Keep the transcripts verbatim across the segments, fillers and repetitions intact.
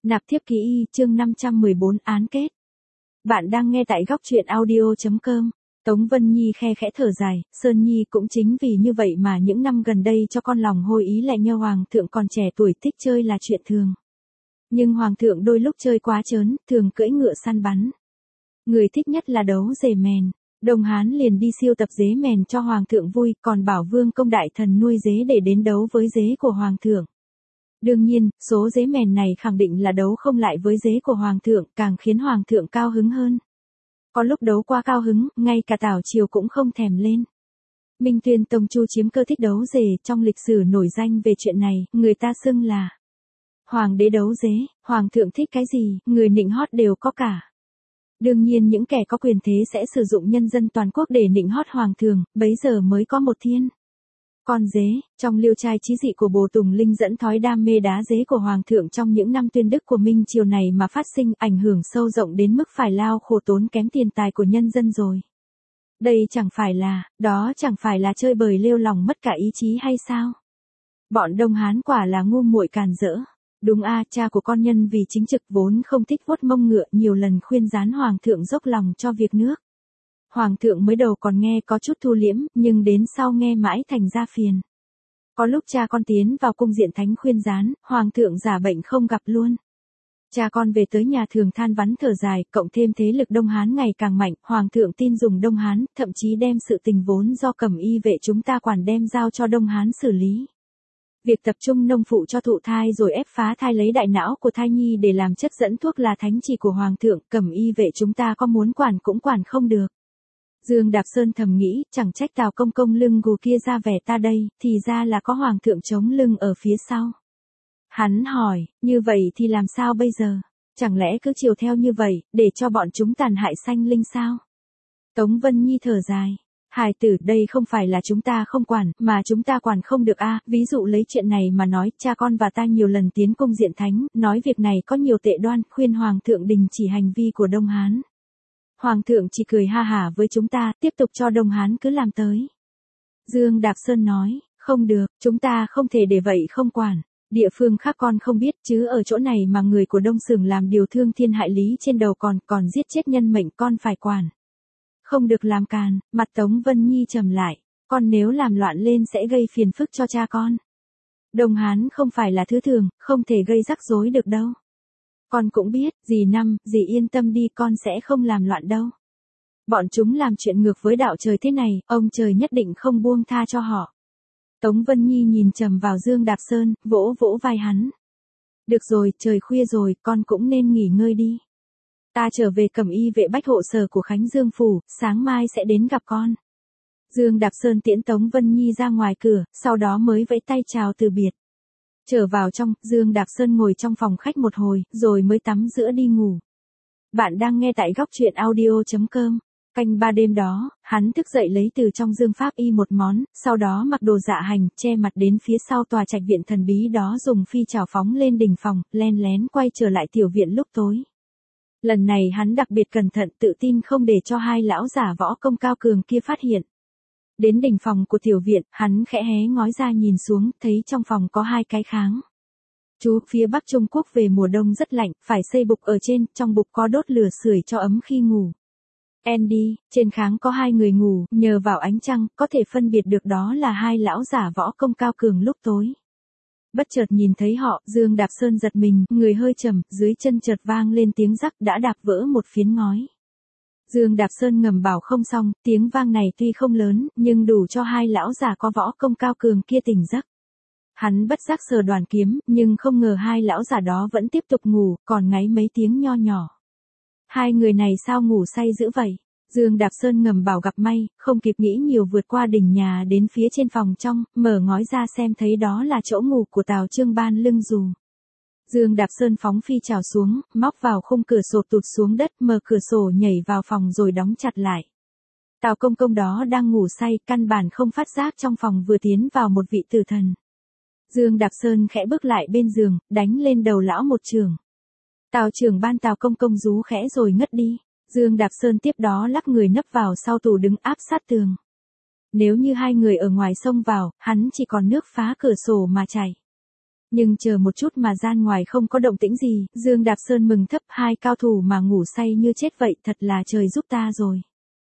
Nạp thiếp ký y, chương năm trăm mười bốn án kết. Bạn đang nghe tại góc truyện audio chấm com. Tống Vân Nhi khe khẽ thở dài, Sơn Nhi cũng chính vì như vậy mà những năm gần đây cho con lòng hôi ý lại nhờ hoàng thượng còn trẻ tuổi thích chơi là chuyện thường. Nhưng hoàng thượng đôi lúc chơi quá trớn, thường cưỡi ngựa săn bắn. Người thích nhất là đấu dế mèn. Đông Hán liền đi siêu tập dế mèn cho hoàng thượng vui, còn bảo vương công đại thần nuôi dế để đến đấu với dế của hoàng thượng. Đương nhiên, số dế mèn này khẳng định là đấu không lại với dế của hoàng thượng, càng khiến hoàng thượng cao hứng hơn. Có lúc đấu qua cao hứng, ngay cả Tào Triều cũng không thèm lên. Minh Tuyên Tông Chu chiếm cơ thích đấu dế, trong lịch sử nổi danh về chuyện này, người ta xưng là hoàng đế đấu dế, hoàng thượng thích cái gì, người nịnh hót đều có cả. Đương nhiên những kẻ có quyền thế sẽ sử dụng nhân dân toàn quốc để nịnh hót hoàng thượng, bấy giờ mới có một thiên. Con dế, trong liêu trai chí dị của Bồ Tùng Linh dẫn thói đam mê đá dế của hoàng thượng trong những năm tuyên đức của Minh Triều này mà phát sinh ảnh hưởng sâu rộng đến mức phải lao khổ tốn kém tiền tài của nhân dân rồi. Đây chẳng phải là, đó chẳng phải là chơi bời lêu lỏng mất cả ý chí hay sao? Bọn Đông Hán quả là ngu muội càn rỡ. Đúng a, cha của con nhân vì chính trực vốn không thích vuốt mông ngựa, nhiều lần khuyên gián hoàng thượng dốc lòng cho việc nước. Hoàng thượng mới đầu còn nghe có chút thu liễm, nhưng đến sau nghe mãi thành ra phiền. Có lúc cha con tiến vào cung diện thánh khuyên gián, hoàng thượng giả bệnh không gặp luôn. Cha con về tới nhà thường than vắn thở dài, cộng thêm thế lực Đông Hán ngày càng mạnh, hoàng thượng tin dùng Đông Hán, thậm chí đem sự tình vốn do Cẩm Y vệ chúng ta quản đem giao cho Đông Hán xử lý. Việc tập trung nông phụ cho thụ thai rồi ép phá thai lấy đại não của thai nhi để làm chất dẫn thuốc là thánh chỉ của hoàng thượng, Cẩm Y vệ chúng ta có muốn quản cũng quản không được. Dương Đạp Sơn thầm nghĩ, chẳng trách Tào công công lưng gù kia ra vẻ ta đây, thì ra là có hoàng thượng chống lưng ở phía sau. Hắn hỏi, như vậy thì làm sao bây giờ? Chẳng lẽ cứ chiều theo như vậy, để cho bọn chúng tàn hại sanh linh sao? Tống Vân Nhi thở dài. Hài tử, đây không phải là chúng ta không quản, mà chúng ta quản không được a. Ví dụ lấy chuyện này mà nói, cha con và ta nhiều lần tiến cung diện thánh, nói việc này có nhiều tệ đoan, khuyên hoàng thượng đình chỉ hành vi của Đông Hán. Hoàng thượng chỉ cười ha hả với chúng ta, tiếp tục cho Đông Hán cứ làm tới. Dương Đạp Sơn nói, không được, chúng ta không thể để vậy không quản. Địa phương khác con không biết, chứ ở chỗ này mà người của Đông Sưởng làm điều thương thiên hại lý trên đầu còn, còn giết chết nhân mệnh con phải quản. Không được làm càn, mặt Tống Vân Nhi trầm lại, con nếu làm loạn lên sẽ gây phiền phức cho cha con. Đông Hán không phải là thứ thường, không thể gây rắc rối được đâu. Con cũng biết, dì Năm, dì yên tâm đi, con sẽ không làm loạn đâu. Bọn chúng làm chuyện ngược với đạo trời thế này, ông trời nhất định không buông tha cho họ. Tống Vân Nhi nhìn trầm vào Dương Đạp Sơn, vỗ vỗ vai hắn. Được rồi, trời khuya rồi, con cũng nên nghỉ ngơi đi. Ta trở về Cẩm Y vệ bách hộ sở của Khánh Dương Phủ, sáng mai sẽ đến gặp con. Dương Đạp Sơn tiễn Tống Vân Nhi ra ngoài cửa, sau đó mới vẫy tay chào từ biệt. Trở vào trong, Dương Đạp Sơn ngồi trong phòng khách một hồi, rồi mới tắm rửa đi ngủ. Bạn đang nghe tại góc truyện audio chấm com. Canh ba đêm đó, hắn thức dậy lấy từ trong dương pháp y một món, sau đó mặc đồ dạ hành, che mặt đến phía sau tòa trạch viện thần bí đó dùng phi chảo phóng lên đỉnh phòng, len lén quay trở lại tiểu viện lúc tối. Lần này hắn đặc biệt cẩn thận, tự tin không để cho hai lão giả võ công cao cường kia phát hiện. Đến đỉnh phòng của tiểu viện, hắn khẽ hé ngói ra nhìn xuống, thấy trong phòng có hai cái kháng. Chú, phía Bắc Trung Quốc về mùa đông rất lạnh, phải xây bục ở trên, trong bục có đốt lửa sưởi cho ấm khi ngủ. Andy, trên kháng có hai người ngủ, nhờ vào ánh trăng, có thể phân biệt được đó là hai lão giả võ công cao cường lúc tối. Bất chợt nhìn thấy họ, Dương Đạp Sơn giật mình, người hơi trầm, dưới chân chợt vang lên tiếng rắc đã đạp vỡ một phiến ngói. Dương Đạp Sơn ngầm bảo không xong, tiếng vang này tuy không lớn, nhưng đủ cho hai lão già có võ công cao cường kia tỉnh giấc. Hắn bất giác sờ đoàn kiếm, nhưng không ngờ hai lão già đó vẫn tiếp tục ngủ, còn ngáy mấy tiếng nho nhỏ. Hai người này sao ngủ say dữ vậy? Dương Đạp Sơn ngầm bảo gặp may, không kịp nghĩ nhiều vượt qua đỉnh nhà đến phía trên phòng trong, mở ngói ra xem thấy đó là chỗ ngủ của Tào Trương Ban lưng dù. Dương Đạp Sơn phóng phi chảo xuống, móc vào khung cửa sổ tụt xuống đất, mở cửa sổ nhảy vào phòng rồi đóng chặt lại. Tào công công đó đang ngủ say, căn bản không phát giác trong phòng vừa tiến vào một vị tử thần. Dương Đạp Sơn khẽ bước lại bên giường, đánh lên đầu lão một chưởng. Tào trưởng ban Tào công công rú khẽ rồi ngất đi. Dương Đạp Sơn tiếp đó lắc người nấp vào sau tủ đứng áp sát tường. Nếu như hai người ở ngoài xông vào, hắn chỉ còn nước phá cửa sổ mà chảy. Nhưng chờ một chút mà gian ngoài không có động tĩnh gì, Dương Đạp Sơn mừng thấp, hai cao thủ mà ngủ say như chết vậy, thật là trời giúp ta rồi.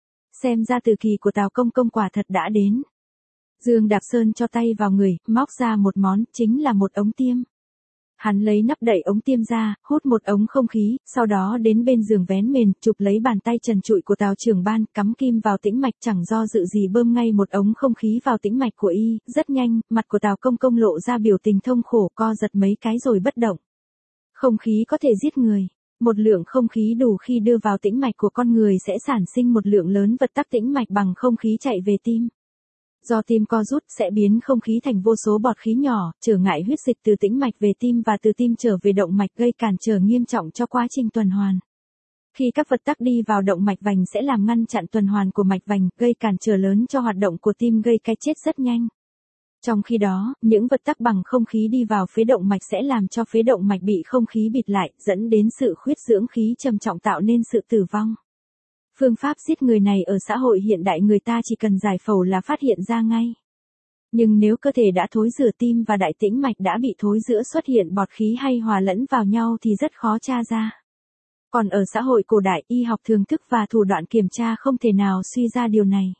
Xem ra từ kỳ của Tào công công quả thật đã đến. Dương Đạp Sơn cho tay vào người, móc ra một món, chính là một ống tiêm. Hắn lấy nắp đậy ống tiêm ra, hút một ống không khí, sau đó đến bên giường vén mền, chụp lấy bàn tay trần trụi của Tào trưởng ban, cắm kim vào tĩnh mạch, chẳng do dự gì bơm ngay một ống không khí vào tĩnh mạch của y, rất nhanh, mặt của Tào công công lộ ra biểu tình thông khổ, co giật mấy cái rồi bất động. Không khí có thể giết người. Một lượng không khí đủ khi đưa vào tĩnh mạch của con người sẽ sản sinh một lượng lớn vật tắc tĩnh mạch bằng không khí chạy về tim. Do tim co rút sẽ biến không khí thành vô số bọt khí nhỏ, trở ngại huyết dịch từ tĩnh mạch về tim và từ tim trở về động mạch, gây cản trở nghiêm trọng cho quá trình tuần hoàn. Khi các vật tắc đi vào động mạch vành sẽ làm ngăn chặn tuần hoàn của mạch vành, gây cản trở lớn cho hoạt động của tim, gây cái chết rất nhanh. Trong khi đó, những vật tắc bằng không khí đi vào phế động mạch sẽ làm cho phế động mạch bị không khí bịt lại, dẫn đến sự khuyết dưỡng khí trầm trọng, tạo nên sự tử vong. Phương pháp giết người này ở xã hội hiện đại người ta chỉ cần giải phẫu là phát hiện ra ngay. Nhưng nếu cơ thể đã thối rữa, tim và đại tĩnh mạch đã bị thối rữa, xuất hiện bọt khí hay hòa lẫn vào nhau thì rất khó tra ra. Còn ở xã hội cổ đại, y học thường thức và thủ đoạn kiểm tra không thể nào suy ra điều này.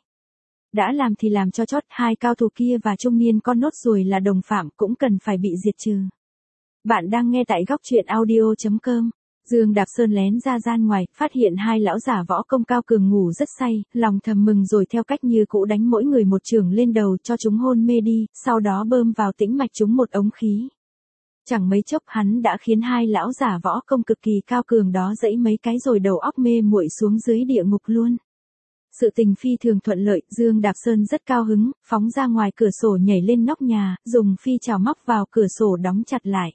Đã làm thì làm cho chót, hai cao thủ kia và trung niên con nốt ruồi là đồng phạm, cũng cần phải bị diệt trừ. Bạn đang nghe tại góc truyện audio chấm com. Dương Đạp Sơn lén ra gian ngoài, phát hiện hai lão giả võ công cao cường ngủ rất say, lòng thầm mừng rồi theo cách như cũ đánh mỗi người một chưởng lên đầu cho chúng hôn mê đi, sau đó bơm vào tĩnh mạch chúng một ống khí. Chẳng mấy chốc hắn đã khiến hai lão giả võ công cực kỳ cao cường đó dẫy mấy cái rồi đầu óc mê muội xuống dưới địa ngục luôn. Sự tình phi thường thuận lợi, Dương Đạp Sơn rất cao hứng, phóng ra ngoài cửa sổ nhảy lên nóc nhà, dùng phi chảo móc vào cửa sổ đóng chặt lại.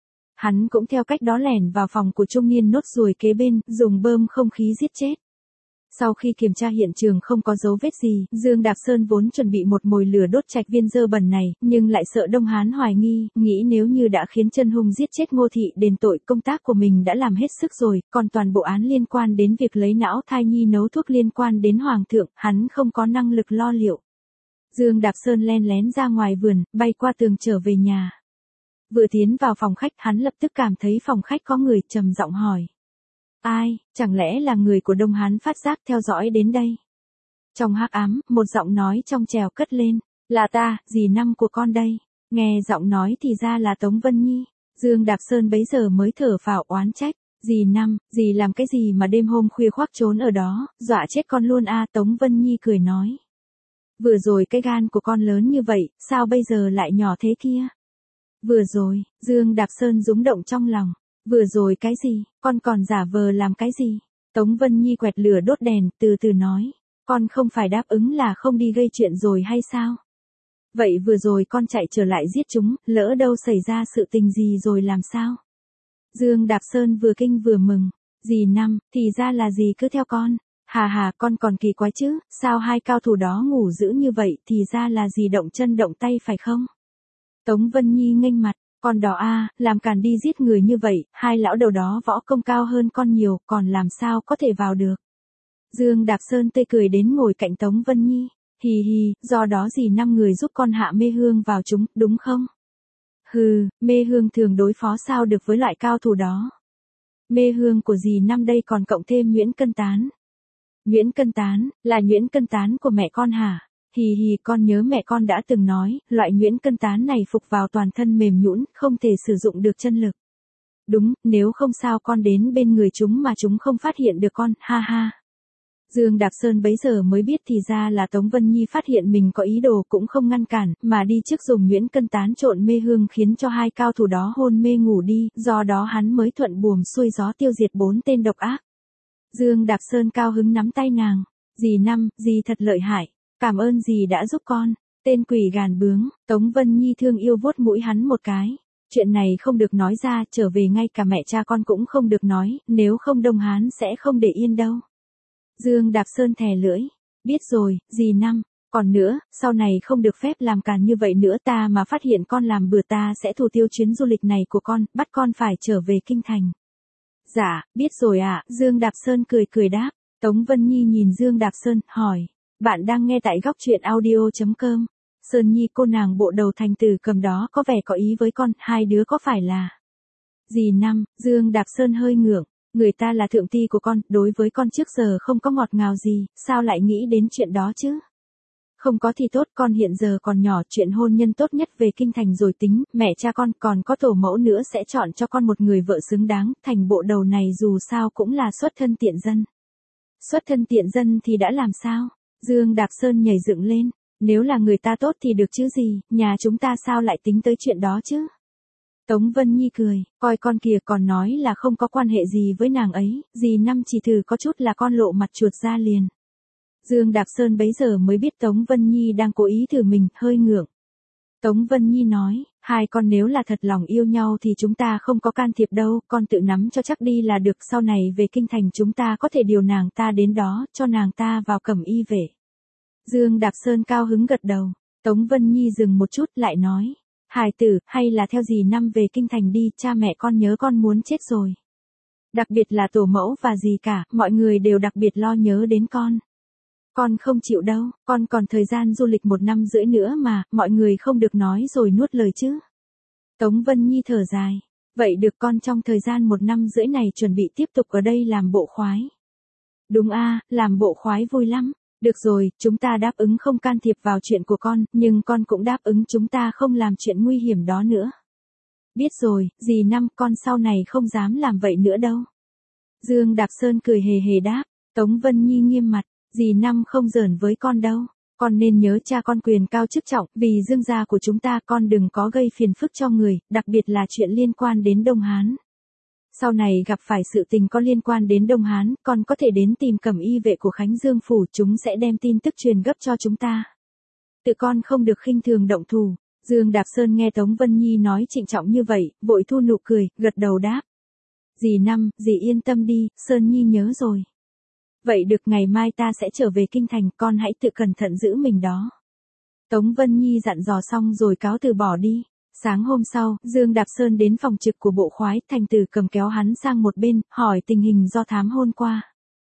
Hắn cũng theo cách đó lẻn vào phòng của trung niên nốt ruồi kế bên, dùng bơm không khí giết chết. Sau khi kiểm tra hiện trường không có dấu vết gì, Dương Đạp Sơn vốn chuẩn bị một mồi lửa đốt trạch viên dơ bẩn này, nhưng lại sợ Đông Hán hoài nghi, nghĩ nếu như đã khiến chân hung giết chết Ngô Thị đền tội, công tác của mình đã làm hết sức rồi, còn toàn bộ án liên quan đến việc lấy não thai nhi nấu thuốc liên quan đến Hoàng thượng, hắn không có năng lực lo liệu. Dương Đạp Sơn len lén ra ngoài vườn, bay qua tường trở về nhà. Vừa tiến vào phòng khách, hắn lập tức cảm thấy phòng khách có người, trầm giọng hỏi. Ai, chẳng lẽ là người của Đông Hán phát giác theo dõi đến đây? Trong hắc ám, một giọng nói trong trèo cất lên, là ta, dì Năm của con đây. Nghe giọng nói thì ra là Tống Vân Nhi. Dương Đạp Sơn bấy giờ mới thở phào oán trách, dì Năm, dì làm cái gì mà đêm hôm khuya khoác trốn ở đó, dọa chết con luôn a. Tống Vân Nhi cười nói. Vừa rồi cái gan của con lớn như vậy, sao bây giờ lại nhỏ thế kia? Vừa rồi, Dương Đạp Sơn rúng động trong lòng. Vừa rồi cái gì, con còn giả vờ làm cái gì? Tống Vân Nhi quẹt lửa đốt đèn, từ từ nói. Con không phải đáp ứng là không đi gây chuyện rồi hay sao? Vậy vừa rồi con chạy trở lại giết chúng, lỡ đâu xảy ra sự tình gì rồi làm sao? Dương Đạp Sơn vừa kinh vừa mừng. Dì Năm, thì ra là dì cứ theo con. Hà hà, con còn kỳ quái chứ, sao hai cao thủ đó ngủ dữ như vậy, thì ra là dì động chân động tay phải không? Tống Vân Nhi nghênh mặt. Con đó a, làm càn đi giết người như vậy, hai lão đầu đó võ công cao hơn con nhiều, còn làm sao có thể vào được. Dương Đạp Sơn tươi cười đến ngồi cạnh Tống Vân Nhi, hì hì, do đó dì Năm người giúp con hạ mê hương vào chúng, đúng không? Hừ, mê hương thường đối phó sao được với loại cao thủ đó. Mê hương của dì Năm đây còn cộng thêm nhuyễn cân tán. Nhuyễn cân tán, là nhuyễn cân tán của mẹ con hả? Hì hì, con nhớ mẹ con đã từng nói, loại nhuyễn cân tán này phục vào toàn thân mềm nhũn, không thể sử dụng được chân lực. Đúng, nếu không sao con đến bên người chúng mà chúng không phát hiện được con, ha ha. Dương Đạp Sơn bấy giờ mới biết thì ra là Tống Vân Nhi phát hiện mình có ý đồ cũng không ngăn cản, mà đi trước dùng nhuyễn cân tán trộn mê hương khiến cho hai cao thủ đó hôn mê ngủ đi, do đó hắn mới thuận buồm xuôi gió tiêu diệt bốn tên độc ác. Dương Đạp Sơn cao hứng nắm tay nàng, dì Năm, dì thật lợi hại. Cảm ơn dì đã giúp con. Tên quỷ gàn bướng. Tống Vân Nhi thương yêu vuốt mũi hắn một cái. Chuyện này không được nói ra, trở về ngay cả mẹ cha con cũng không được nói, nếu không Đông Hán sẽ không để yên đâu. Dương Đạp Sơn thè lưỡi. Biết rồi, dì Năm. Còn nữa, sau này không được phép làm càn như vậy nữa, ta mà phát hiện con làm bừa ta sẽ thủ tiêu chuyến du lịch này của con, bắt con phải trở về kinh thành. Dạ, biết rồi ạ. À. Dương Đạp Sơn cười cười đáp. Tống Vân Nhi nhìn Dương Đạp Sơn, hỏi. Bạn đang nghe tại góc truyện audio chấm com. Sơn Nhi cô nàng bộ đầu Thành Tử Cầm đó có vẻ có ý với con, hai đứa có phải là... Dì Năm, Dương Đạp Sơn hơi ngượng, người ta là thượng ti của con, đối với con trước giờ không có ngọt ngào gì, sao lại nghĩ đến chuyện đó chứ? Không có thì tốt, con hiện giờ còn nhỏ, chuyện hôn nhân tốt nhất về kinh thành rồi tính, mẹ cha con còn có tổ mẫu nữa sẽ chọn cho con một người vợ xứng đáng, thành bộ đầu này dù sao cũng là xuất thân tiện dân. Xuất thân tiện dân thì đã làm sao? Dương Đạp Sơn nhảy dựng lên, nếu là người ta tốt thì được chứ gì, nhà chúng ta sao lại tính tới chuyện đó chứ? Tống Vân Nhi cười, coi con kìa còn nói là không có quan hệ gì với nàng ấy, dì Năm chỉ thử có chút là con lộ mặt chuột ra liền. Dương Đạp Sơn bấy giờ mới biết Tống Vân Nhi đang cố ý thử mình, hơi ngượng. Tống Vân Nhi nói, hai con nếu là thật lòng yêu nhau thì chúng ta không có can thiệp đâu, con tự nắm cho chắc đi là được, sau này về kinh thành chúng ta có thể điều nàng ta đến đó, cho nàng ta vào cẩm y vệ. Dương Đạp Sơn cao hứng gật đầu, Tống Vân Nhi dừng một chút lại nói, hài tử, hay là theo dì Năm về kinh thành đi, cha mẹ con nhớ con muốn chết rồi. Đặc biệt là tổ mẫu và dì cả, mọi người đều đặc biệt lo nhớ đến con. Con không chịu đâu, con còn thời gian du lịch một năm rưỡi nữa mà, mọi người không được nói rồi nuốt lời chứ. Tống Vân Nhi thở dài, vậy được, con trong thời gian một năm rưỡi này chuẩn bị tiếp tục ở đây làm bộ khoái. Đúng a, làm bộ khoái vui lắm. Được rồi, chúng ta đáp ứng không can thiệp vào chuyện của con, nhưng con cũng đáp ứng chúng ta không làm chuyện nguy hiểm đó nữa. Biết rồi, dì Năm, con sau này không dám làm vậy nữa đâu. Dương Đạp Sơn cười hề hề đáp, Tống Vân Nhi nghiêm mặt, dì Năm không giỡn với con đâu, con nên nhớ cha con quyền cao chức trọng, vì Dương gia của chúng ta con đừng có gây phiền phức cho người, đặc biệt là chuyện liên quan đến Đông Hán. Sau này gặp phải sự tình có liên quan đến Đông Hán, con có thể đến tìm cẩm y vệ của Khánh Dương Phủ, chúng sẽ đem tin tức truyền gấp cho chúng ta. Tự con không được khinh thường động thủ. Dương Đạp Sơn nghe Tống Vân Nhi nói trịnh trọng như vậy, vội thu nụ cười, gật đầu đáp. Dì Năm, dì yên tâm đi, Sơn Nhi nhớ rồi. Vậy được, ngày mai ta sẽ trở về kinh thành, con hãy tự cẩn thận giữ mình đó. Tống Vân Nhi dặn dò xong rồi cáo từ bỏ đi. Sáng hôm sau, Dương Đạp Sơn đến phòng trực của bộ khoái, Thành Tử Cầm kéo hắn sang một bên, hỏi tình hình do thám hôn qua.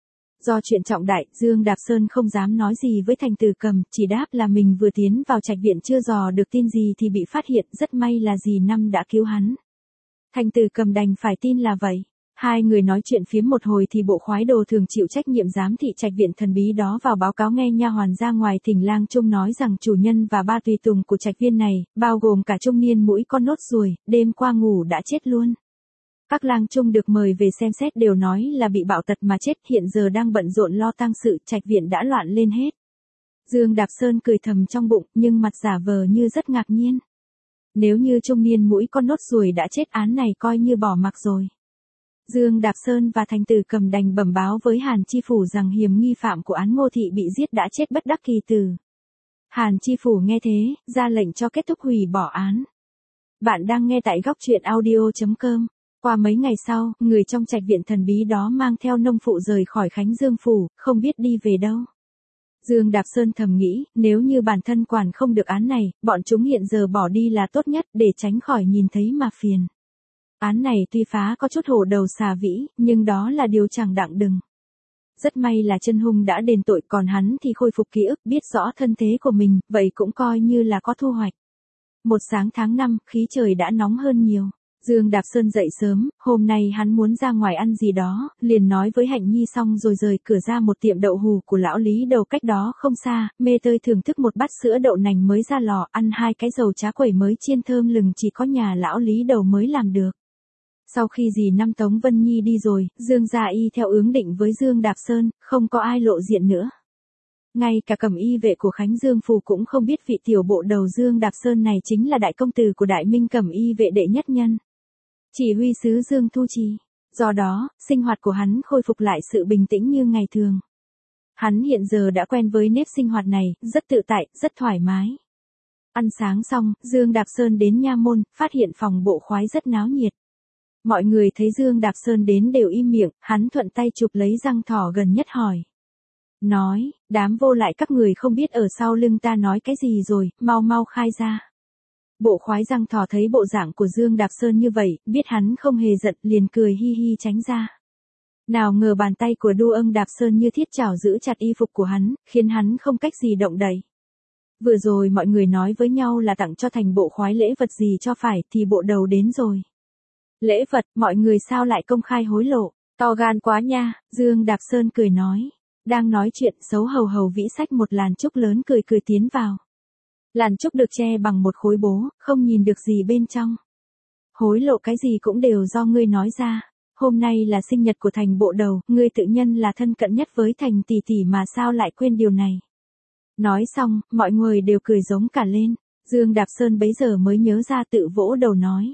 Do chuyện trọng đại, Dương Đạp Sơn không dám nói gì với Thành Tử Cầm, chỉ đáp là mình vừa tiến vào trạch viện chưa dò được tin gì thì bị phát hiện, rất may là dì Năm đã cứu hắn. Thành Tử Cầm đành phải tin là vậy. Hai người nói chuyện phiếm một hồi thì bộ khoái đồ thường chịu trách nhiệm giám thị trạch viện thần bí đó vào báo cáo nghe nha hoàn ra ngoài thỉnh lang trung nói rằng chủ nhân và ba tùy tùng của trạch viên này, bao gồm cả trung niên mũi con nốt ruồi, đêm qua ngủ đã chết luôn. Các lang trung được mời về xem xét đều nói là bị bạo tật mà chết, hiện giờ đang bận rộn lo tang sự, trạch viện đã loạn lên hết. Dương Đạp Sơn cười thầm trong bụng, nhưng mặt giả vờ như rất ngạc nhiên. Nếu như trung niên mũi con nốt ruồi đã chết, án này coi như bỏ mặc rồi. Dương Đạp Sơn và Thành Tử Cầm đành bẩm báo với Hàn Chi Phủ rằng hiểm nghi phạm của án Ngô Thị bị giết đã chết bất đắc kỳ tử. Hàn Chi Phủ nghe thế, ra lệnh cho kết thúc hủy bỏ án. Bạn đang nghe tại góc truyện audio chấm com. Qua mấy ngày sau, người trong trạch viện thần bí đó mang theo nông phụ rời khỏi Khánh Dương Phủ, không biết đi về đâu. Dương Đạp Sơn thầm nghĩ, nếu như bản thân quản không được án này, bọn chúng hiện giờ bỏ đi là tốt nhất để tránh khỏi nhìn thấy mà phiền. Án này tuy phá có chút hổ đầu xà vĩ, nhưng đó là điều chẳng đặng đừng. Rất may là chân hung đã đền tội, còn hắn thì khôi phục ký ức, biết rõ thân thế của mình, vậy cũng coi như là có thu hoạch. Một sáng tháng năm, khí trời đã nóng hơn nhiều. Dương Đạp Sơn dậy sớm, hôm nay hắn muốn ra ngoài ăn gì đó, liền nói với Hạnh Nhi xong rồi rời cửa ra một tiệm đậu hù của lão Lý Đầu cách đó không xa, mê tơi thưởng thức một bát sữa đậu nành mới ra lò, ăn hai cái dầu trá quẩy mới chiên thơm lừng chỉ có nhà lão Lý Đầu mới làm được. Sau khi dì Năm Tống Vân Nhi đi rồi, Dương gia y theo ước định với Dương Đạp Sơn, không có ai lộ diện nữa. Ngay cả cẩm y vệ của Khánh Dương Phủ cũng không biết vị tiểu bộ đầu Dương Đạp Sơn này chính là đại công tử của Đại Minh cẩm y vệ đệ nhất nhân. Chỉ huy sứ Dương Thu Trì. Do đó, sinh hoạt của hắn khôi phục lại sự bình tĩnh như ngày thường. Hắn hiện giờ đã quen với nếp sinh hoạt này, rất tự tại, rất thoải mái. Ăn sáng xong, Dương Đạp Sơn đến nha môn, phát hiện phòng bộ khoái rất náo nhiệt. Mọi người thấy Dương Đạp Sơn đến đều im miệng, hắn thuận tay chụp lấy răng thỏ gần nhất hỏi. Nói, đám vô lại các người không biết ở sau lưng ta nói cái gì rồi, mau mau khai ra. Bộ khoái răng thỏ thấy bộ dạng của Dương Đạp Sơn như vậy, biết hắn không hề giận, liền cười hi hi tránh ra. Nào ngờ bàn tay của đu âm Đạp Sơn như thiết chảo giữ chặt y phục của hắn, khiến hắn không cách gì động đậy. Vừa rồi mọi người nói với nhau là tặng cho Thành bộ khoái lễ vật gì cho phải thì bộ đầu đến rồi. Lễ vật, mọi người sao lại công khai hối lộ, to gan quá nha, Dương Đạp Sơn cười nói. Đang nói chuyện xấu hầu hầu vĩ xách một làn trúc lớn cười cười tiến vào. Làn trúc được che bằng một khối bố, không nhìn được gì bên trong. Hối lộ cái gì cũng đều do ngươi nói ra. Hôm nay là sinh nhật của Thành bộ đầu, ngươi tự nhân là thân cận nhất với Thành tỷ tỷ mà sao lại quên điều này. Nói xong, mọi người đều cười giống cả lên. Dương Đạp Sơn bấy giờ mới nhớ ra tự vỗ đầu nói.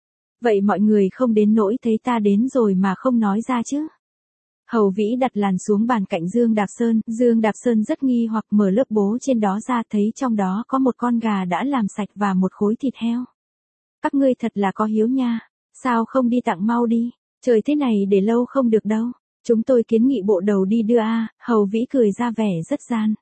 Vậy mọi người không đến nỗi thấy ta đến rồi mà không nói ra chứ. Hầu Vĩ đặt làn xuống bàn cạnh Dương Đạp Sơn, Dương Đạp Sơn rất nghi hoặc mở lớp bố trên đó ra thấy trong đó có một con gà đã làm sạch và một khối thịt heo. Các ngươi thật là có hiếu nha, sao không đi tặng mau đi, trời thế này để lâu không được đâu, chúng tôi kiến nghị bộ đầu đi đưa a. Hầu Vĩ cười ra vẻ rất gian.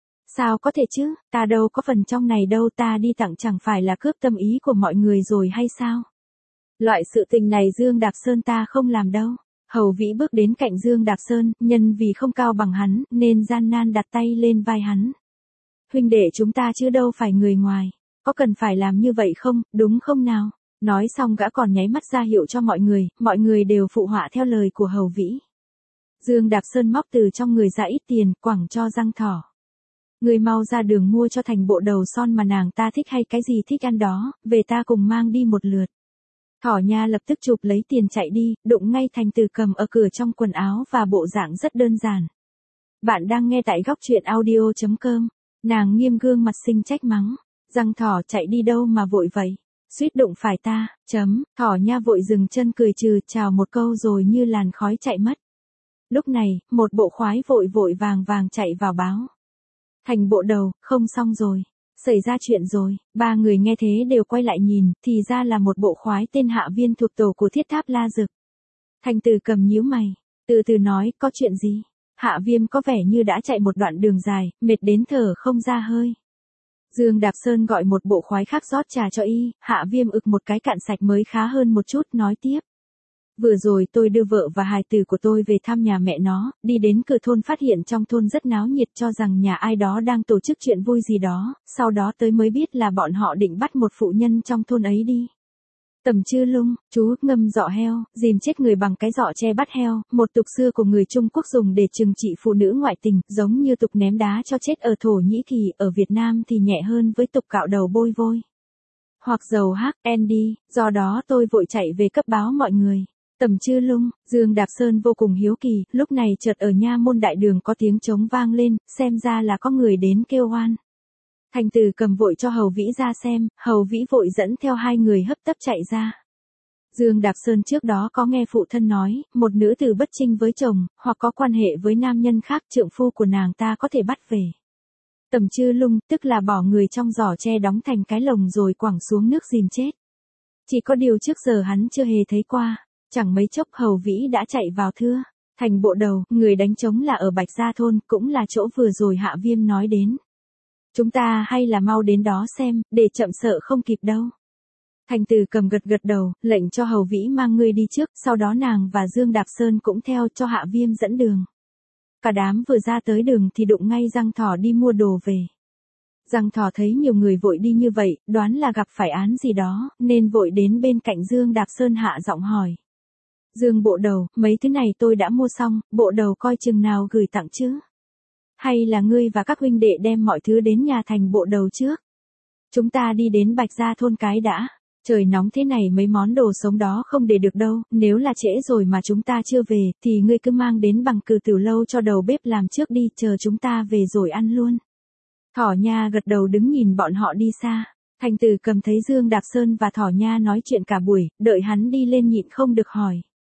Sao có thể chứ, ta đâu có phần trong này đâu, ta đi tặng chẳng phải là cướp tâm ý của mọi người rồi hay sao? Loại sự tình này Dương Đạp Sơn ta không làm đâu. Hầu Vĩ bước đến cạnh Dương Đạp Sơn, nhân vì không cao bằng hắn, nên gian nan đặt tay lên vai hắn. Huynh đệ chúng ta chứ đâu phải người ngoài, có cần phải làm như vậy không, đúng không nào? Nói xong gã còn nháy mắt ra hiệu cho mọi người, mọi người đều phụ họa theo lời của Hầu Vĩ. Dương Đạp Sơn móc từ trong người ra ít tiền, quẳng cho Giang Thỏ. Người mau ra đường mua cho Thành bộ đầu son mà nàng ta thích hay cái gì thích ăn đó, về ta cùng mang đi một lượt. Thỏ Nha lập tức chụp lấy tiền chạy đi, đụng ngay Thành Từ Cầm ở cửa trong quần áo và bộ dạng rất đơn giản. Bạn đang nghe tại góc truyện audio chấm com. Nàng nghiêm gương mặt xinh trách mắng. Giang Thỏ chạy đi đâu mà vội vậy? Suýt đụng phải ta, chấm. Thỏ Nha vội dừng chân cười trừ chào một câu rồi như làn khói chạy mất. Lúc này, một bộ khoái vội vội vàng vàng chạy vào báo. Thành bộ đầu, không xong rồi. Xảy ra chuyện rồi, ba người nghe thế đều quay lại nhìn, thì ra là một bộ khoái tên Hạ Viên thuộc tổ của Thiết Tháp La Dực. Thành Từ Cầm nhíu mày, từ từ nói, có chuyện gì? Hạ Viêm có vẻ như đã chạy một đoạn đường dài, mệt đến thở không ra hơi. Dương Đạp Sơn gọi một bộ khoái khác rót trà cho y, Hạ Viêm ực một cái cạn sạch mới khá hơn một chút, nói tiếp. Vừa rồi tôi đưa vợ và hài tử của tôi về thăm nhà mẹ nó, đi đến cửa thôn phát hiện trong thôn rất náo nhiệt cho rằng nhà ai đó đang tổ chức chuyện vui gì đó, sau đó tới mới biết là bọn họ định bắt một phụ nhân trong thôn ấy đi. Tầm Chư Lung, chú ngâm giọ heo, dìm chết người bằng cái giọ che bắt heo, một tục xưa của người Trung Quốc dùng để trừng trị phụ nữ ngoại tình, giống như tục ném đá cho chết ở Thổ Nhĩ Kỳ, ở Việt Nam thì nhẹ hơn với tục cạo đầu bôi vôi. Hoặc dầu hắc, Andy, do đó tôi vội chạy về cấp báo mọi người. Tầm Chư Lung, Dương Đạp Sơn vô cùng hiếu kỳ, lúc này chợt ở nha môn đại đường có tiếng trống vang lên, xem ra là có người đến kêu oan. Thành Từ Cầm vội cho Hầu Vĩ ra xem, Hầu Vĩ vội dẫn theo hai người hấp tấp chạy ra. Dương Đạp Sơn trước đó có nghe phụ thân nói, một nữ tử bất chinh với chồng, hoặc có quan hệ với nam nhân khác, trượng phu của nàng ta có thể bắt về. Tầm Chư Lung, tức là bỏ người trong giỏ tre đóng thành cái lồng rồi quẳng xuống nước dìm chết. Chỉ có điều trước giờ hắn chưa hề thấy qua. Chẳng mấy chốc Hầu Vĩ đã chạy vào thưa. Thành bộ đầu, người đánh trống là ở Bạch Gia Thôn, cũng là chỗ vừa rồi Hạ Viêm nói đến. Chúng ta hay là mau đến đó xem, để chậm sợ không kịp đâu. Thành Từ Cầm gật gật đầu, lệnh cho Hầu Vĩ mang người đi trước, sau đó nàng và Dương Đạp Sơn cũng theo cho Hạ Viêm dẫn đường. Cả đám vừa ra tới đường thì đụng ngay Giang Thỏ đi mua đồ về. Giang Thỏ thấy nhiều người vội đi như vậy, đoán là gặp phải án gì đó, nên vội đến bên cạnh Dương Đạp Sơn hạ giọng hỏi. Dương bộ đầu, mấy thứ này tôi đã mua xong, bộ đầu coi chừng nào gửi tặng chứ? Hay là ngươi và các huynh đệ đem mọi thứ đến nhà Thành bộ đầu trước? Chúng ta đi đến Bạch Gia Thôn cái đã. Trời nóng thế này mấy món đồ sống đó không để được đâu, nếu là trễ rồi mà chúng ta chưa về, thì ngươi cứ mang đến bằng cừ tiểu lâu cho đầu bếp làm trước đi, chờ chúng ta về rồi ăn luôn. Thỏ Nha gật đầu đứng nhìn bọn họ đi xa. Thành Từ Cầm thấy Dương Đạp Sơn và Thỏ Nha nói chuyện cả buổi, đợi hắn đi lên nhịn không được hỏi.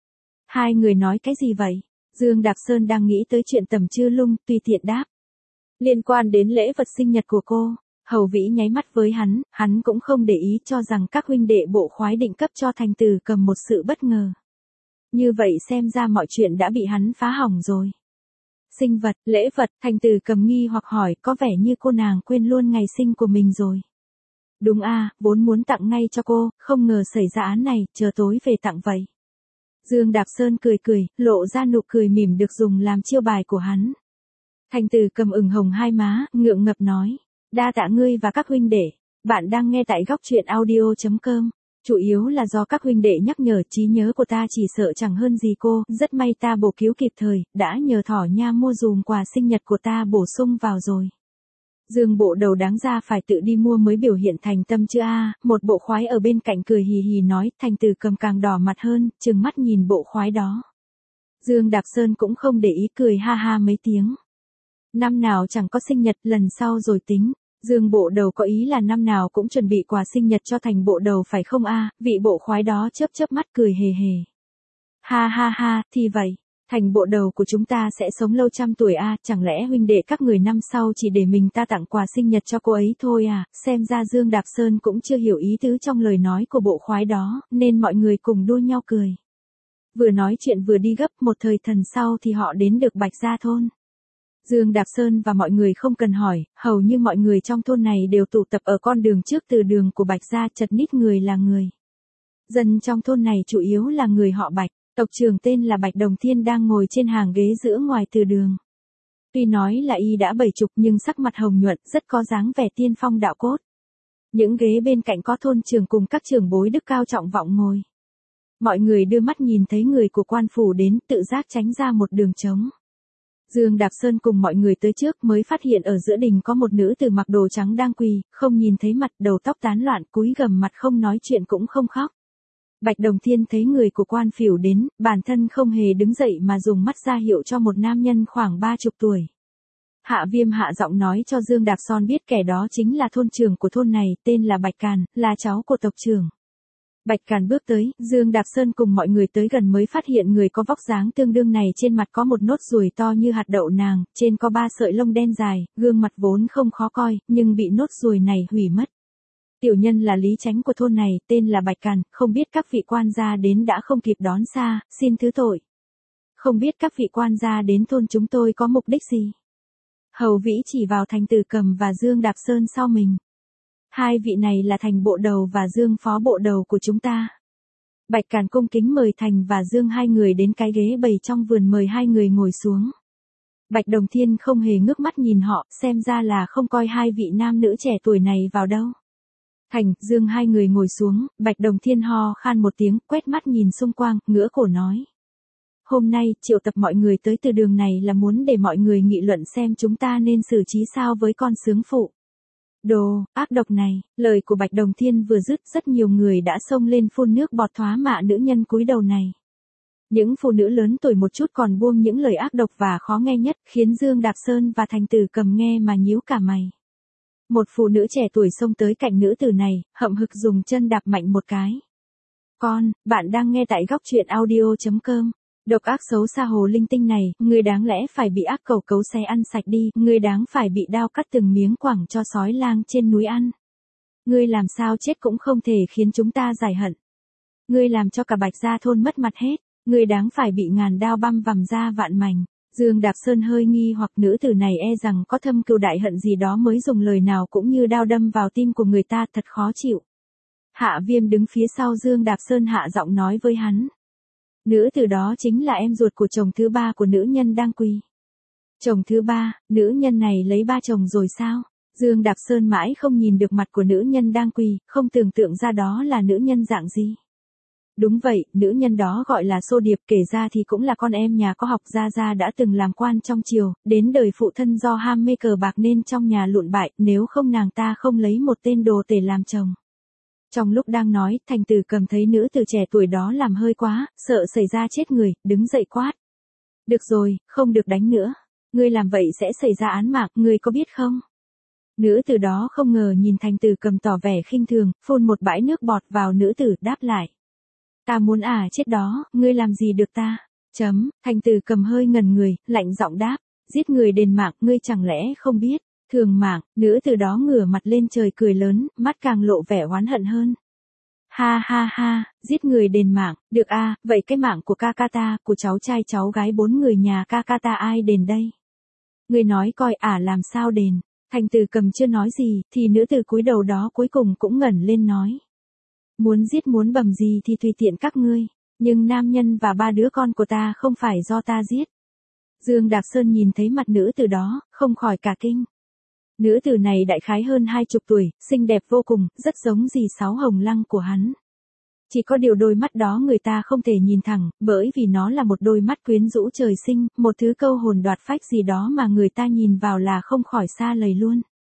Hai người nói cái gì vậy? Dương Đạp Sơn đang nghĩ tới chuyện Tầm Chư Lung, tùy tiện đáp. Liên quan đến lễ vật sinh nhật của cô. Hầu Vĩ nháy mắt với hắn, hắn cũng không để ý cho rằng các huynh đệ bộ khoái định cấp cho Thành Từ Cầm một sự bất ngờ. Như vậy xem ra mọi chuyện đã bị hắn phá hỏng rồi. Sinh vật, lễ vật, Thành Từ Cầm nghi hoặc hỏi, có vẻ như cô nàng quên luôn ngày sinh của mình rồi. Đúng a, vốn muốn tặng ngay cho cô, không ngờ xảy ra án này, chờ tối về tặng vậy. Dương Đạp Sơn cười cười, lộ ra nụ cười mỉm được dùng làm chiêu bài của hắn. Thành Từ Cầm ửng hồng hai má, ngượng ngập nói. Đa tạ ngươi và các huynh đệ. Bạn đang nghe tại góc truyện audio.com. Chủ yếu là do các huynh đệ nhắc nhở, trí nhớ của ta chỉ sợ chẳng hơn gì cô, rất may ta bổ cứu kịp thời, đã nhờ Thỏ Nha mua dùm quà sinh nhật của ta bổ sung vào rồi. Dương bộ đầu đáng ra phải tự đi mua mới biểu hiện thành tâm chứ a. Một bộ khoái ở bên cạnh cười hì hì nói. Thành Từ Cầm càng đỏ mặt hơn, trừng mắt nhìn bộ khoái đó. Dương Đạp Sơn cũng không để ý, cười ha ha mấy tiếng. Năm nào chẳng có sinh nhật, lần sau rồi tính. Dương bộ đầu có ý là năm nào cũng chuẩn bị quà sinh nhật cho Thành bộ đầu phải không a? Vị bộ khoái đó chớp chớp mắt cười hề hề. Ha ha ha, thì vậy. Thành bộ đầu của chúng ta sẽ sống lâu trăm tuổi a, à, chẳng lẽ huynh đệ các người năm sau chỉ để mình ta tặng quà sinh nhật cho cô ấy thôi à? Xem ra Dương Đạp Sơn cũng chưa hiểu ý tứ trong lời nói của bộ khoái đó, nên mọi người cùng đua nhau cười. Vừa nói chuyện vừa đi gấp, một thời thần sau thì họ đến được Bạch Gia thôn. Dương Đạp Sơn và mọi người không cần hỏi, hầu như mọi người trong thôn này đều tụ tập ở con đường trước từ đường của Bạch Gia, chật ních người là người. Dân trong thôn này chủ yếu là người họ Bạch. Tộc trưởng tên là Bạch Đồng Thiên đang ngồi trên hàng ghế giữa ngoài từ đường. Tuy nói là y đã bảy chục nhưng sắc mặt hồng nhuận, rất có dáng vẻ tiên phong đạo cốt. Những ghế bên cạnh có thôn trưởng cùng các trưởng bối đức cao trọng vọng ngồi. Mọi người đưa mắt nhìn thấy người của quan phủ đến, tự giác tránh ra một đường trống. Dương Đạp Sơn cùng mọi người tới trước mới phát hiện ở giữa đình có một nữ tử mặc đồ trắng đang quỳ, không nhìn thấy mặt, đầu tóc tán loạn, cúi gằm mặt không nói chuyện cũng không khóc. Bạch Đồng Thiên thấy người của quan phủ đến, bản thân không hề đứng dậy mà dùng mắt ra hiệu cho một nam nhân khoảng ba chục tuổi. Hạ Viêm hạ giọng nói cho Dương Đạp Sơn biết kẻ đó chính là thôn trưởng của thôn này, tên là Bạch Càn, là cháu của tộc trưởng. Bạch Càn bước tới, Dương Đạp Sơn cùng mọi người tới gần mới phát hiện người có vóc dáng tương đương này trên mặt có một nốt ruồi to như hạt đậu nàng, trên có ba sợi lông đen dài, gương mặt vốn không khó coi, nhưng bị nốt ruồi này hủy mất. Tiểu nhân là lý chánh của thôn này, tên là Bạch Càn, không biết các vị quan gia đến đã không kịp đón xa, xin thứ tội. Không biết các vị quan gia đến thôn chúng tôi có mục đích gì? Hầu Vĩ chỉ vào Thành Từ Cầm và Dương Đạp Sơn sau mình. Hai vị này là Thành bộ đầu và Dương phó bộ đầu của chúng ta. Bạch Càn cung kính mời Thành và Dương hai người đến cái ghế bày trong vườn, mời hai người ngồi xuống. Bạch Đồng Thiên không hề ngước mắt nhìn họ, xem ra là không coi hai vị nam nữ trẻ tuổi này vào đâu. Thành, Dương hai người ngồi xuống, Bạch Đồng Thiên ho khan một tiếng, quét mắt nhìn xung quanh, ngửa cổ nói. Hôm nay, triệu tập mọi người tới từ đường này là muốn để mọi người nghị luận xem chúng ta nên xử trí sao với con sướng phụ. Đồ, ác độc này, lời của Bạch Đồng Thiên vừa dứt, rất nhiều người đã xông lên phun nước bọt thoá mạ nữ nhân cúi đầu này. Những phụ nữ lớn tuổi một chút còn buông những lời ác độc và khó nghe nhất, khiến Dương Đạp Sơn và Thành Từ Cầm nghe mà nhíu cả mày. Một phụ nữ trẻ tuổi xông tới cạnh nữ tử này, hậm hực dùng chân đạp mạnh một cái. Con, bạn đang nghe tại góc truyện audio.com. Độc ác xấu xa hồ linh tinh này, ngươi đáng lẽ phải bị ác cẩu cấu xé ăn sạch đi, ngươi đáng phải bị đao cắt từng miếng quẳng cho sói lang trên núi ăn. Ngươi làm sao chết cũng không thể khiến chúng ta giải hận. Ngươi làm cho cả Bạch Gia thôn mất mặt hết, ngươi đáng phải bị ngàn đao băm vằm ra vạn mảnh. Dương Đạp Sơn hơi nghi hoặc nữ tử này e rằng có thâm cừu đại hận gì đó mới dùng lời nào cũng như đao đâm vào tim của người ta, thật khó chịu. Hạ Viêm đứng phía sau Dương Đạp Sơn hạ giọng nói với hắn. Nữ tử đó chính là em ruột của chồng thứ ba của nữ nhân đang quỳ. Chồng thứ ba, nữ nhân này lấy ba chồng rồi sao? Dương Đạp Sơn mãi không nhìn được mặt của nữ nhân đang quỳ, không tưởng tượng ra đó là nữ nhân dạng gì. Đúng vậy, nữ nhân đó gọi là Xô Điệp, kể ra thì cũng là con em nhà có học, gia gia đã từng làm quan trong triều, đến đời phụ thân do ham mê cờ bạc nên trong nhà lụn bại, nếu không nàng ta không lấy một tên đồ tể làm chồng. Trong lúc đang nói, Thành Từ Cầm thấy nữ từ trẻ tuổi đó làm hơi quá, sợ xảy ra chết người, đứng dậy quát. Được rồi, không được đánh nữa. Ngươi làm vậy sẽ xảy ra án mạng, ngươi có biết không? Nữ tử đó không ngờ nhìn Thành Từ Cầm tỏ vẻ khinh thường, phun một bãi nước bọt vào nữ tử, đáp lại. Ta muốn à chết đó, ngươi làm gì được ta? Chấm, Thành Từ Cầm hơi ngần người, lạnh giọng đáp. Giết người đền mạng, ngươi chẳng lẽ không biết? Thường mạng, nữ tử đó ngửa mặt lên trời cười lớn, mắt càng lộ vẻ oán hận hơn. Ha ha ha, giết người đền mạng, được a, à, vậy cái mạng của ca ca ta, của cháu trai cháu gái bốn người nhà ca ca ta ai đền đây? Ngươi nói coi à làm sao đền? Thành Từ Cầm chưa nói gì, thì nữ tử cúi đầu đó cuối cùng cũng ngẩng lên nói. Muốn giết muốn bầm gì thì tùy tiện các ngươi, nhưng nam nhân và ba đứa con của ta không phải do ta giết. Dương Đạp Sơn nhìn thấy mặt nữ tử đó, không khỏi cả kinh. Nữ tử này đại khái hơn hai chục tuổi, xinh đẹp vô cùng, rất giống dì Sáu Hồng Lăng của hắn. Chỉ có điều đôi mắt đó người ta không thể nhìn thẳng, bởi vì nó là một đôi mắt quyến rũ trời sinh, một thứ câu hồn đoạt phách gì đó mà người ta nhìn vào là không khỏi xa lầy luôn.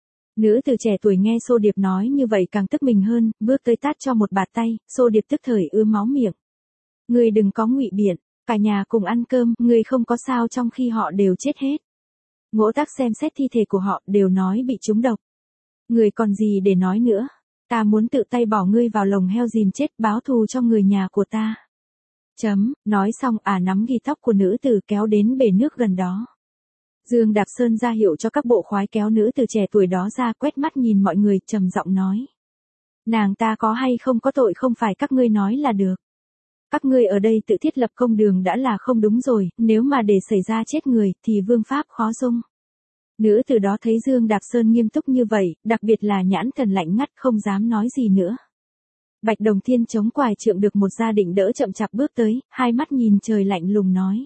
Nữ tử trẻ tuổi nghe Xô Điệp nói như vậy càng tức mình hơn, bước tới tát cho một bạt tay, Xô Điệp tức thời ứa máu miệng. Ngươi đừng có ngụy biện, cả nhà cùng ăn cơm, ngươi không có sao trong khi họ đều chết hết. Ngỗ Tắc xem xét thi thể của họ đều nói bị trúng độc. Ngươi còn gì để nói nữa, ta muốn tự tay bỏ ngươi vào lồng heo dìm chết báo thù cho người nhà của ta. Chấm, nói xong ả à nắm ghi tóc của nữ tử kéo đến bể nước gần đó. Dương Đạp Sơn ra hiệu cho các bộ khoái kéo nữ từ trẻ tuổi đó ra, quét mắt nhìn mọi người trầm giọng nói. Nàng ta có hay không có tội không phải các ngươi nói là được. Các ngươi ở đây tự thiết lập công đường đã là không đúng rồi, nếu mà để xảy ra chết người thì vương pháp khó dung. Nữ từ đó thấy Dương Đạp Sơn nghiêm túc như vậy, đặc biệt là nhãn thần lạnh ngắt không dám nói gì nữa. Bạch Đồng Thiên chống quài trượng được một gia định đỡ chậm chạp bước tới, hai mắt nhìn trời lạnh lùng nói.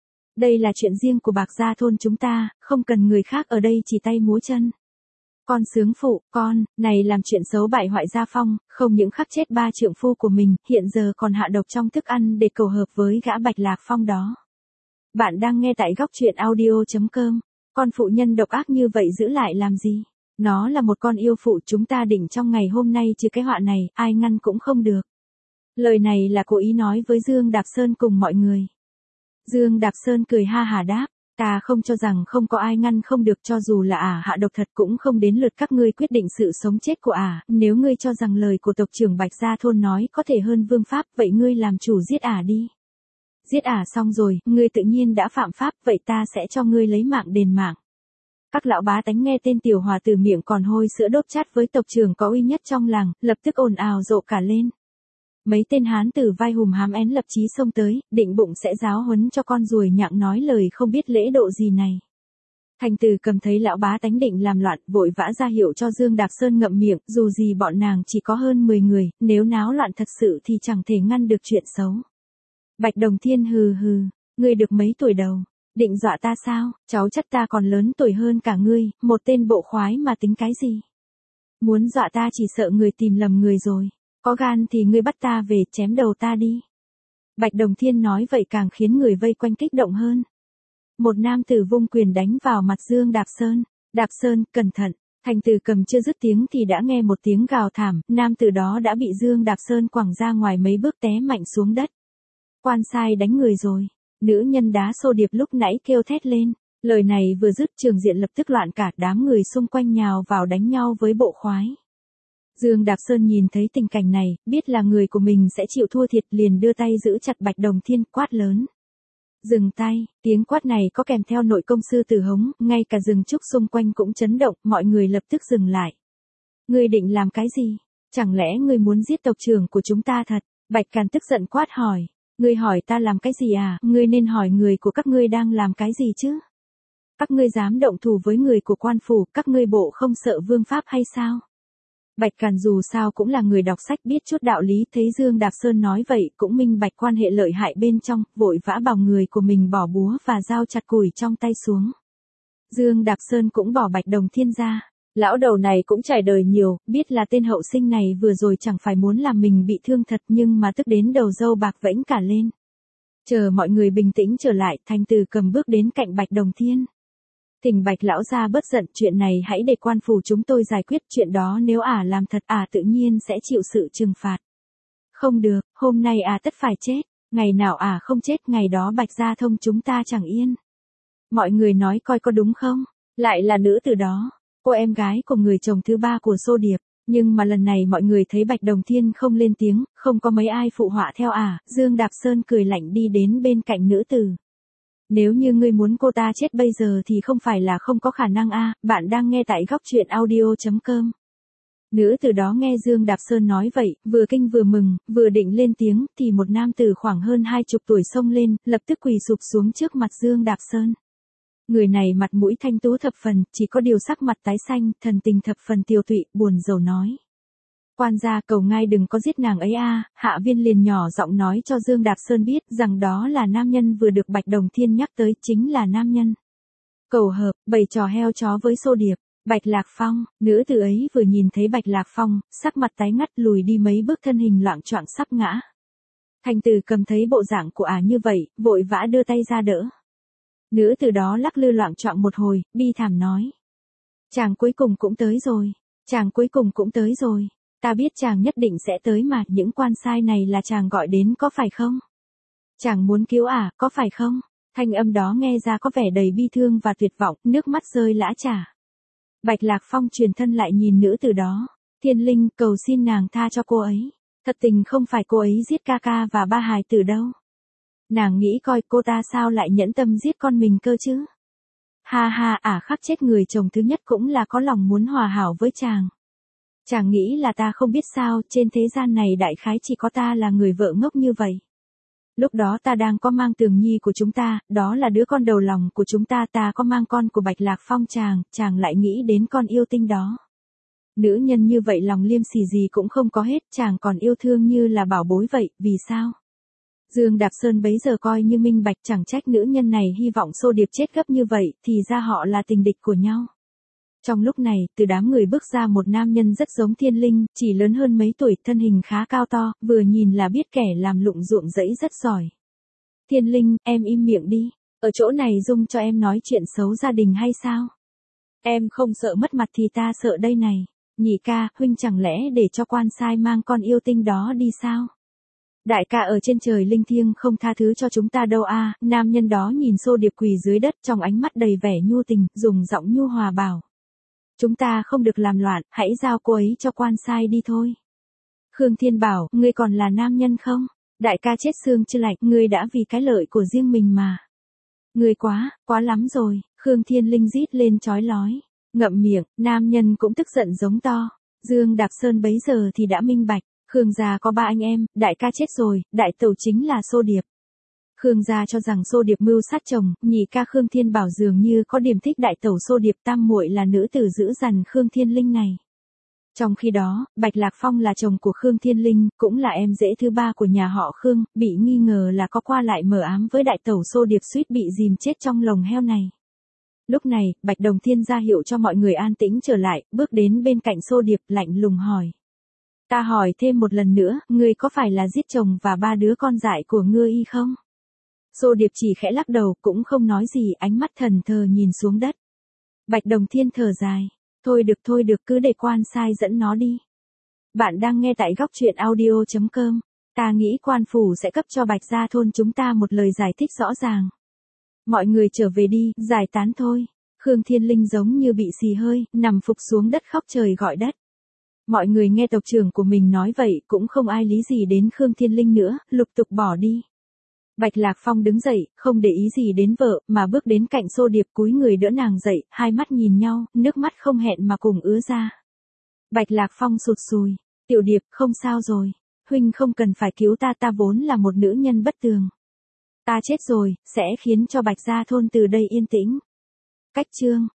Đây là chuyện riêng của Bạc gia thôn chúng ta, không cần người khác ở đây chỉ tay múa chân. Con sướng phụ, con, này làm chuyện xấu bại hoại gia phong, không những khắc chết ba trượng phu của mình, hiện giờ còn hạ độc trong thức ăn để cầu hợp với gã Bạch Lạc Phong đó. Bạn đang nghe tại góc truyện audio chấm com, con phụ nhân độc ác như vậy giữ lại làm gì? Nó là một con yêu phụ, chúng ta định trong ngày hôm nay trừ cái họa này, ai ngăn cũng không được. Lời này là cố ý nói với Dương Đạp Sơn cùng mọi người. Dương Đạp Sơn cười ha hả đáp, ta không cho rằng không có ai ngăn không được, cho dù là ả hạ độc thật cũng không đến lượt các ngươi quyết định sự sống chết của ả, nếu ngươi cho rằng lời của tộc trưởng Bạch Gia thôn nói có thể hơn vương pháp, vậy ngươi làm chủ giết ả đi. Giết ả xong rồi, ngươi tự nhiên đã phạm pháp, vậy ta sẽ cho ngươi lấy mạng đền mạng. Các lão bá tánh nghe tên tiểu hòa từ miệng còn hôi sữa đốt chát với tộc trưởng có uy nhất trong làng, lập tức ồn ào rộ cả lên. Mấy tên hán tử vai hùm hám én lập chí xông tới, định bụng sẽ giáo huấn cho con ruồi nhặng nói lời không biết lễ độ gì này. Thành Từ Cầm thấy lão bá tánh định làm loạn, vội vã ra hiệu cho Dương Đạp Sơn ngậm miệng, dù gì bọn nàng chỉ có hơn mười người, nếu náo loạn thật sự thì chẳng thể ngăn được chuyện xấu. Bạch Đồng Thiên hừ hừ, ngươi được mấy tuổi đầu, định dọa ta sao, cháu chắc ta còn lớn tuổi hơn cả ngươi, một tên bộ khoái mà tính cái gì. Muốn dọa ta chỉ sợ người tìm lầm người rồi. Có gan thì ngươi bắt ta về chém đầu ta đi. Bạch Đồng Thiên nói vậy càng khiến người vây quanh kích động hơn. Một nam tử vung quyền đánh vào mặt Dương Đạp Sơn. Đạp Sơn, cẩn thận. Thành Từ Cầm chưa dứt tiếng thì đã nghe một tiếng gào thảm, nam tử đó đã bị Dương Đạp Sơn quẳng ra ngoài mấy bước té mạnh xuống đất. Quan sai đánh người rồi. Nữ nhân đá Xô Điệp lúc nãy kêu thét lên. Lời này vừa dứt trường diện lập tức loạn cả, đám người xung quanh nhào vào đánh nhau với bộ khoái. Dương Đạp Sơn nhìn thấy tình cảnh này, biết là người của mình sẽ chịu thua thiệt, liền đưa tay giữ chặt Bạch Đồng Thiên, quát lớn. Dừng tay, tiếng quát này có kèm theo nội công sư tử hống, ngay cả rừng trúc xung quanh cũng chấn động, mọi người lập tức dừng lại. Ngươi định làm cái gì? Chẳng lẽ ngươi muốn giết tộc trưởng của chúng ta thật? Bạch Càn tức giận quát hỏi. Ngươi hỏi ta làm cái gì à? Ngươi nên hỏi người của các ngươi đang làm cái gì chứ? Các ngươi dám động thủ với người của quan phủ, các ngươi bộ không sợ vương pháp hay sao? Bạch Càn dù sao cũng là người đọc sách biết chút đạo lý, thấy Dương Đạp Sơn nói vậy cũng minh bạch quan hệ lợi hại bên trong, vội vã bảo người của mình bỏ búa và dao chặt củi trong tay xuống. Dương Đạp Sơn cũng bỏ Bạch Đồng Thiên ra. Lão đầu này cũng trải đời nhiều, biết là tên hậu sinh này vừa rồi chẳng phải muốn làm mình bị thương thật nhưng mà tức đến đầu râu bạc vẫy cả lên. Chờ mọi người bình tĩnh trở lại, Thành Từ Cầm bước đến cạnh Bạch Đồng Thiên. Thỉnh Bạch lão gia bớt giận, chuyện này hãy để quan phủ chúng tôi giải quyết, chuyện đó nếu ả làm thật ả tự nhiên sẽ chịu sự trừng phạt. Không được, hôm nay ả tất phải chết, ngày nào ả không chết ngày đó Bạch gia thông chúng ta chẳng yên. Mọi người nói coi có đúng không? Lại là nữ tử đó, cô em gái của người chồng thứ ba của Xô Điệp, nhưng mà lần này mọi người thấy Bạch Đồng Thiên không lên tiếng, không có mấy ai phụ họa theo ả, Dương Đạp Sơn cười lạnh đi đến bên cạnh nữ tử. Nếu như ngươi muốn cô ta chết bây giờ thì không phải là không có khả năng a. Bạn đang nghe tại góc truyện audio chấm com. Nữ tử đó nghe Dương Đạp Sơn nói vậy, vừa kinh vừa mừng, vừa định lên tiếng, thì một nam tử khoảng hơn hai chục tuổi xông lên, lập tức quỳ sụp xuống trước mặt Dương Đạp Sơn. Người này mặt mũi thanh tú thập phần, chỉ có điều sắc mặt tái xanh, thần tình thập phần tiêu tụy, buồn rầu nói. Quan gia cầu ngài đừng có giết nàng ấy a. Hạ Viên liền nhỏ giọng nói cho Dương Đạp Sơn biết rằng đó là nam nhân vừa được Bạch Đồng Thiên nhắc tới, chính là nam nhân. Cầu hợp, bày trò heo chó với Xô Điệp. Bạch Lạc Phong, nữ tử ấy vừa nhìn thấy Bạch Lạc Phong, sắc mặt tái ngắt lùi đi mấy bước thân hình loạng choạng sắp ngã. Thành Tử cầm thấy bộ dạng của ả như vậy, vội vã đưa tay ra đỡ. Nữ tử đó lắc lư loạng choạng một hồi, bi thảm nói. Chàng cuối cùng cũng tới rồi, chàng cuối cùng cũng tới rồi, ta biết chàng nhất định sẽ tới mà, những quan sai này là chàng gọi đến có phải không? Chàng muốn cứu ả, có phải không? Thanh âm đó nghe ra có vẻ đầy bi thương và tuyệt vọng, nước mắt rơi lã chả. Bạch Lạc Phong truyền thân lại nhìn nữ tử đó. Thiên Linh, cầu xin nàng tha cho cô ấy. Thật tình không phải cô ấy giết ca ca và ba hài tử đâu. Nàng nghĩ coi cô ta sao lại nhẫn tâm giết con mình cơ chứ. Ha ha, ả khắc chết người chồng thứ nhất cũng là có lòng muốn hòa hảo với chàng. Chàng nghĩ là ta không biết sao, trên thế gian này đại khái chỉ có ta là người vợ ngốc như vậy. Lúc đó ta đang có mang Tường Nhi của chúng ta, đó là đứa con đầu lòng của chúng ta, ta có mang con của Bạch Lạc Phong chàng, chàng lại nghĩ đến con yêu tinh đó. Nữ nhân như vậy lòng liêm sỉ gì cũng không có hết, chàng còn yêu thương như là bảo bối vậy, vì sao? Dương Đạp Sơn bấy giờ coi như minh bạch, chẳng trách nữ nhân này hy vọng Xô Điệp chết gấp như vậy, thì ra họ là tình địch của nhau. Trong lúc này, từ đám người bước ra một nam nhân rất giống Thiên Linh, chỉ lớn hơn mấy tuổi, thân hình khá cao to, vừa nhìn là biết kẻ làm lụng ruộng rẫy rất giỏi. Thiên Linh, em im miệng đi, ở chỗ này dung cho em nói chuyện xấu gia đình hay sao? Em không sợ mất mặt thì ta sợ đây này. Nhị ca, huynh chẳng lẽ để cho quan sai mang con yêu tinh đó đi sao? Đại ca ở trên trời linh thiêng không tha thứ cho chúng ta đâu a. À. Nam nhân đó nhìn Xô Điệp quỳ dưới đất trong ánh mắt đầy vẻ nhu tình, dùng giọng nhu hòa bảo. Chúng ta không được làm loạn, hãy giao cô ấy cho quan sai đi thôi. Khương Thiên bảo, ngươi còn là nam nhân không? Đại ca chết xương chưa lạnh, ngươi đã vì cái lợi của riêng mình mà. Ngươi quá, quá lắm rồi, Khương Thiên Linh rít lên chói lói. Ngậm miệng, nam nhân cũng tức giận giống to. Dương Đạp Sơn bấy giờ thì đã minh bạch, Khương gia có ba anh em, đại ca chết rồi, đại tẩu chính là Xô Điệp. Khương gia cho rằng Xô Điệp mưu sát chồng, nhị ca Khương Thiên bảo dường như có điểm thích đại tẩu Xô Điệp, tam muội là nữ tử giữ dằn Khương Thiên Linh này. Trong khi đó, Bạch Lạc Phong là chồng của Khương Thiên Linh, cũng là em rể thứ ba của nhà họ Khương, bị nghi ngờ là có qua lại mờ ám với đại tẩu Xô Điệp, suýt bị dìm chết trong lồng heo này. Lúc này, Bạch Đồng Thiên ra hiệu cho mọi người an tĩnh trở lại, bước đến bên cạnh Xô Điệp lạnh lùng hỏi. Ta hỏi thêm một lần nữa, ngươi có phải là giết chồng và ba đứa con dại của ngươi y không? Xô Điệp chỉ khẽ lắc đầu, cũng không nói gì, ánh mắt thần thờ nhìn xuống đất. Bạch Đồng Thiên thở dài. Thôi được thôi được, cứ để quan sai dẫn nó đi. Bạn đang nghe tại góc truyện audio chấm com. Ta nghĩ quan phủ sẽ cấp cho Bạch Gia Thôn chúng ta một lời giải thích rõ ràng. Mọi người trở về đi, giải tán thôi. Khương Thiên Linh giống như bị xì hơi, nằm phục xuống đất khóc trời gọi đất. Mọi người nghe tộc trưởng của mình nói vậy, cũng không ai lý gì đến Khương Thiên Linh nữa, lục tục bỏ đi. Bạch Lạc Phong đứng dậy, không để ý gì đến vợ, mà bước đến cạnh Xô Điệp cúi người đỡ nàng dậy, hai mắt nhìn nhau, nước mắt không hẹn mà cùng ứa ra. Bạch Lạc Phong sụt sùi. Tiểu Điệp, không sao rồi. Huynh không cần phải cứu ta, ta vốn là một nữ nhân bất tường. Ta chết rồi, sẽ khiến cho Bạch Gia Thôn từ đây yên tĩnh. Cách chương.